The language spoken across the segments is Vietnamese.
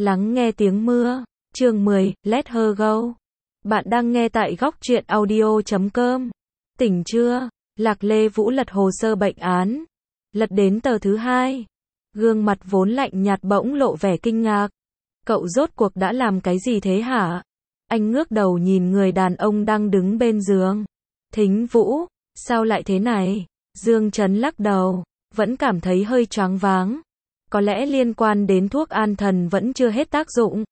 Lắng nghe tiếng mưa. Chương 10, Let Her Go. Bạn đang nghe tại góc truyện audio.com. Tỉnh chưa? Lạc Lê Vũ lật hồ sơ bệnh án. Lật đến tờ thứ 2. Gương mặt vốn lạnh nhạt bỗng lộ vẻ kinh ngạc. Cậu rốt cuộc đã làm cái gì thế hả? Anh ngước đầu nhìn người đàn ông đang đứng bên giường. Thính Vũ, sao lại thế này? Dương Trấn lắc đầu, vẫn cảm thấy hơi choáng váng. Có lẽ liên quan đến thuốc an thần vẫn chưa hết tác dụng.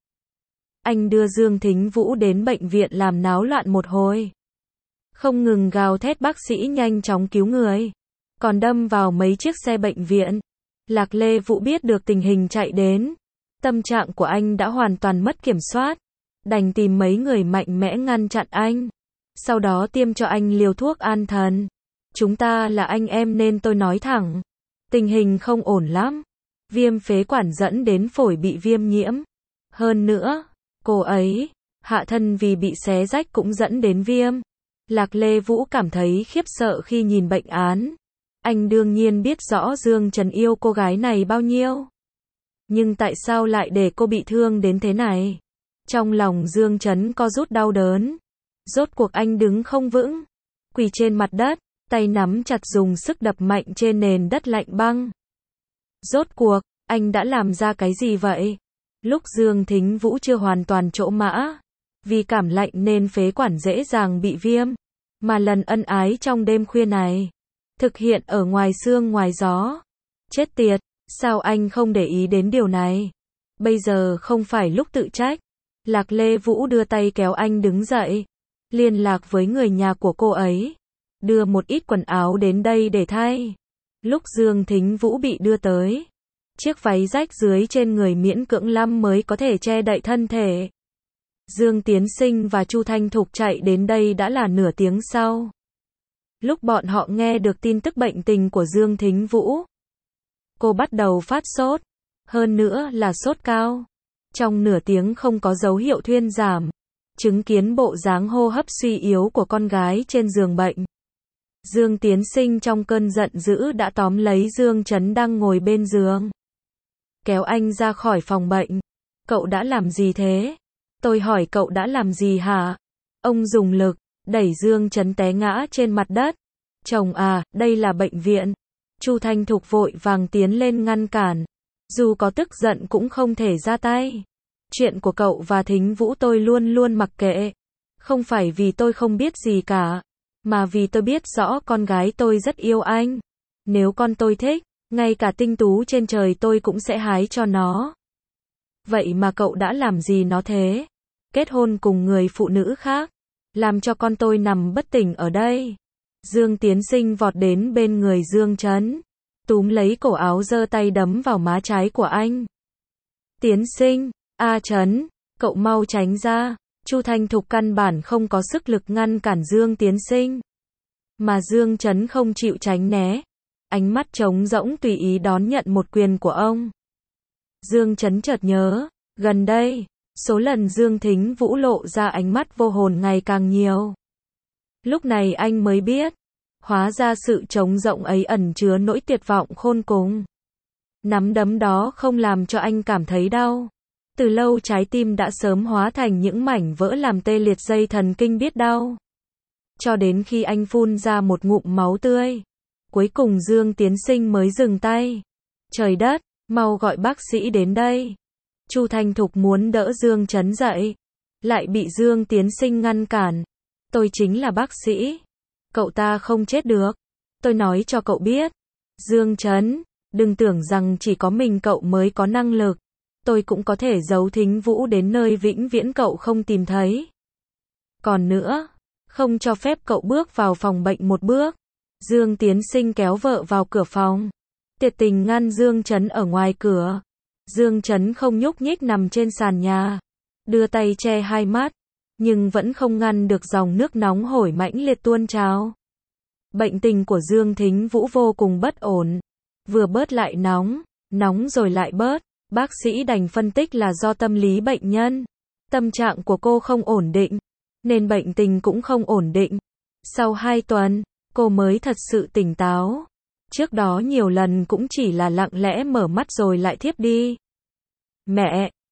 Anh đưa Dương Thính Vũ đến bệnh viện làm náo loạn một hồi. Không ngừng gào thét bác sĩ nhanh chóng cứu người. Còn đâm vào mấy chiếc xe bệnh viện. Lạc Lê Vũ biết được tình hình chạy đến. Tâm trạng của anh đã hoàn toàn mất kiểm soát. Đành tìm mấy người mạnh mẽ ngăn chặn anh. Sau đó tiêm cho anh liều thuốc an thần. Chúng ta là anh em nên tôi nói thẳng. Tình hình không ổn lắm. Viêm phế quản dẫn đến phổi bị viêm nhiễm. Hơn nữa, cô ấy, hạ thân vì bị xé rách cũng dẫn đến viêm. Lạc Lê Vũ cảm thấy khiếp sợ khi nhìn bệnh án. Anh đương nhiên biết rõ Dương Trấn yêu cô gái này bao nhiêu. Nhưng tại sao lại để cô bị thương đến thế này? Trong lòng Dương Trấn co rút đau đớn. Rốt cuộc anh đứng không vững. Quỳ trên mặt đất, tay nắm chặt dùng sức đập mạnh trên nền đất lạnh băng. Rốt cuộc, anh đã làm ra cái gì vậy? Lúc Dương Thính Vũ chưa hoàn toàn trỗ mã. Vì cảm lạnh nên phế quản dễ dàng bị viêm. Mà lần ân ái trong đêm khuya này, thực hiện ở ngoài sương ngoài gió. Chết tiệt, sao anh không để ý đến điều này? Bây giờ không phải lúc tự trách. Lạc Lê Vũ đưa tay kéo anh đứng dậy. Liên lạc với người nhà của cô ấy. Đưa một ít quần áo đến đây để thay. Lúc Dương Thính Vũ bị đưa tới, chiếc váy rách dưới trên người miễn cưỡng lắm mới có thể che đậy thân thể. Dương Tiến Sinh và Chu Thanh Thục chạy đến đây đã là nửa tiếng sau. Lúc bọn họ nghe được tin tức bệnh tình của Dương Thính Vũ, cô bắt đầu phát sốt, hơn nữa là sốt cao. Trong nửa tiếng không có dấu hiệu thuyên giảm. Chứng kiến bộ dáng hô hấp suy yếu của con gái trên giường bệnh, Dương Tiến Sinh trong cơn giận dữ đã tóm lấy Dương Trấn đang ngồi bên giường. Kéo anh ra khỏi phòng bệnh. Cậu đã làm gì thế? Tôi hỏi cậu đã làm gì hả? Ông dùng lực, đẩy Dương Trấn té ngã trên mặt đất. Chồng à, đây là bệnh viện. Chu Thanh Thục vội vàng tiến lên ngăn cản. Dù có tức giận cũng không thể ra tay. Chuyện của cậu và Thính Vũ tôi luôn luôn mặc kệ. Không phải vì tôi không biết gì cả. Mà vì tôi biết rõ con gái tôi rất yêu anh. Nếu con tôi thích, ngay cả tinh tú trên trời tôi cũng sẽ hái cho nó. Vậy mà cậu đã làm gì nó thế? Kết hôn cùng người phụ nữ khác. Làm cho con tôi nằm bất tỉnh ở đây. Dương Tiến Sinh vọt đến bên người Dương Trấn. Túm lấy cổ áo giơ tay đấm vào má trái của anh. Tiến Sinh, A Trấn, cậu mau tránh ra. Chu Thanh Thục căn bản không có sức lực ngăn cản Dương Tiến Sinh. Mà Dương Trấn không chịu tránh né. Ánh mắt trống rỗng tùy ý đón nhận một quyền của ông. Dương Trấn chợt nhớ, gần đây, số lần Dương Thính Vũ lộ ra ánh mắt vô hồn ngày càng nhiều. Lúc này anh mới biết, hóa ra sự trống rỗng ấy ẩn chứa nỗi tuyệt vọng khôn cùng. Nắm đấm đó không làm cho anh cảm thấy đau. Từ lâu trái tim đã sớm hóa thành những mảnh vỡ làm tê liệt dây thần kinh biết đau. Cho đến khi anh phun ra một ngụm máu tươi. Cuối cùng Dương Tiến Sinh mới dừng tay. Trời đất, mau gọi bác sĩ đến đây. Chu Thanh Thục muốn đỡ Dương Trấn dậy. Lại bị Dương Tiến Sinh ngăn cản. Tôi chính là bác sĩ. Cậu ta không chết được. Tôi nói cho cậu biết. Dương Trấn, đừng tưởng rằng chỉ có mình cậu mới có năng lực. Tôi cũng có thể giấu Thính Vũ đến nơi vĩnh viễn cậu không tìm thấy. Còn nữa, không cho phép cậu bước vào phòng bệnh một bước. Dương Tiến Sinh kéo vợ vào cửa phòng. Tuyệt tình ngăn Dương Trấn ở ngoài cửa. Dương Trấn không nhúc nhích nằm trên sàn nhà. Đưa tay che hai mắt. Nhưng vẫn không ngăn được dòng nước nóng hổi mãnh liệt tuôn trào. Bệnh tình của Dương Thính Vũ vô cùng bất ổn. Vừa bớt lại nóng, nóng rồi lại bớt. Bác sĩ đành phân tích là do tâm lý bệnh nhân. Tâm trạng của cô không ổn định. Nên bệnh tình cũng không ổn định. Sau 2 tuần, cô mới thật sự tỉnh táo. Trước đó nhiều lần cũng chỉ là lặng lẽ mở mắt rồi lại thiếp đi. Mẹ,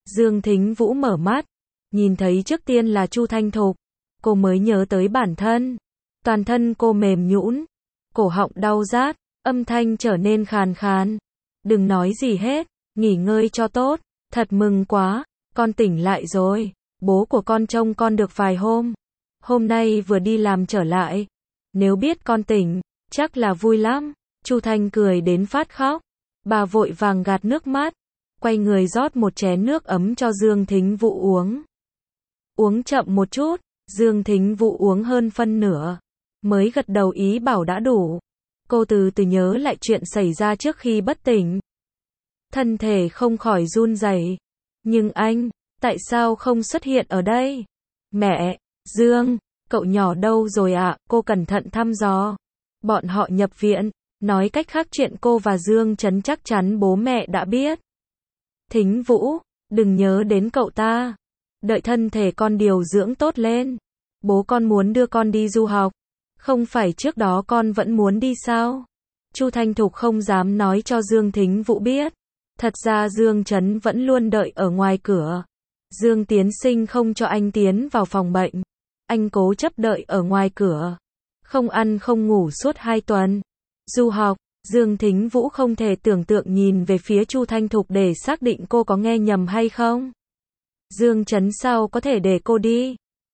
Dương Thính Vũ mở mắt, nhìn thấy trước tiên là Chu Thanh Thục, cô mới nhớ tới bản thân. Toàn thân cô mềm nhũn, cổ họng đau rát, âm thanh trở nên khàn khàn. Đừng nói gì hết, nghỉ ngơi cho tốt, thật mừng quá, con tỉnh lại rồi. Bố của con trông con được vài hôm. Hôm nay vừa đi làm trở lại. Nếu biết con tỉnh, chắc là vui lắm. Chu Thanh cười đến phát khóc. Bà vội vàng gạt nước mắt, quay người rót một chén nước ấm cho Dương Thính Vũ uống. Uống chậm một chút, Dương Thính Vũ uống hơn phân nửa, mới gật đầu ý bảo đã đủ. Cô từ từ nhớ lại chuyện xảy ra trước khi bất tỉnh. Thân thể không khỏi run rẩy. Nhưng anh, tại sao không xuất hiện ở đây? Mẹ, Dương, cậu nhỏ đâu rồi ạ? Cô cẩn thận thăm dò. Bọn họ nhập viện, nói cách khác chuyện cô và Dương Trấn chắc chắn bố mẹ đã biết. Thính Vũ, đừng nhớ đến cậu ta. Đợi thân thể con điều dưỡng tốt lên. Bố con muốn đưa con đi du học. Không phải trước đó con vẫn muốn đi sao? Chu Thanh Thục không dám nói cho Dương Thính Vũ biết. Thật ra Dương Trấn vẫn luôn đợi ở ngoài cửa. Dương Tiến Sinh không cho anh tiến vào phòng bệnh. Anh cố chấp đợi ở ngoài cửa. Không ăn không ngủ suốt 2 tuần. Du học, Dương Thính Vũ không thể tưởng tượng nhìn về phía Chu Thanh Thục để xác định cô có nghe nhầm hay không. Dương Trấn sao có thể để cô đi?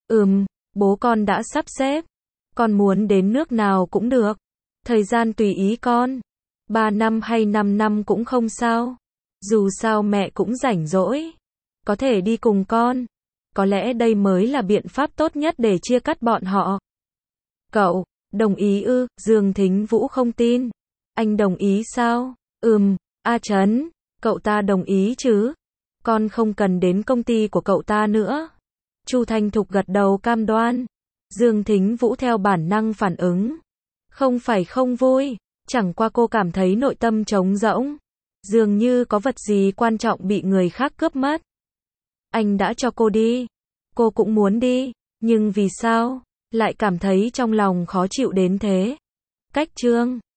Bố con đã sắp xếp. Con muốn đến nước nào cũng được. Thời gian tùy ý con. 3 năm hay 5 năm cũng không sao. Dù sao mẹ cũng rảnh rỗi. Có thể đi cùng con. Có lẽ đây mới là biện pháp tốt nhất để chia cắt bọn họ. Cậu, đồng ý ư? Dương Thính Vũ không tin. Anh đồng ý sao? A Trấn, cậu ta đồng ý chứ? Con không cần đến công ty của cậu ta nữa. Chu Thanh Thục gật đầu cam đoan. Dương Thính Vũ theo bản năng phản ứng. Không phải không vui, chẳng qua cô cảm thấy nội tâm trống rỗng. Dường như có vật gì quan trọng bị người khác cướp mất. Anh đã cho cô đi. Cô cũng muốn đi, nhưng vì sao lại cảm thấy trong lòng khó chịu đến thế? Cách chương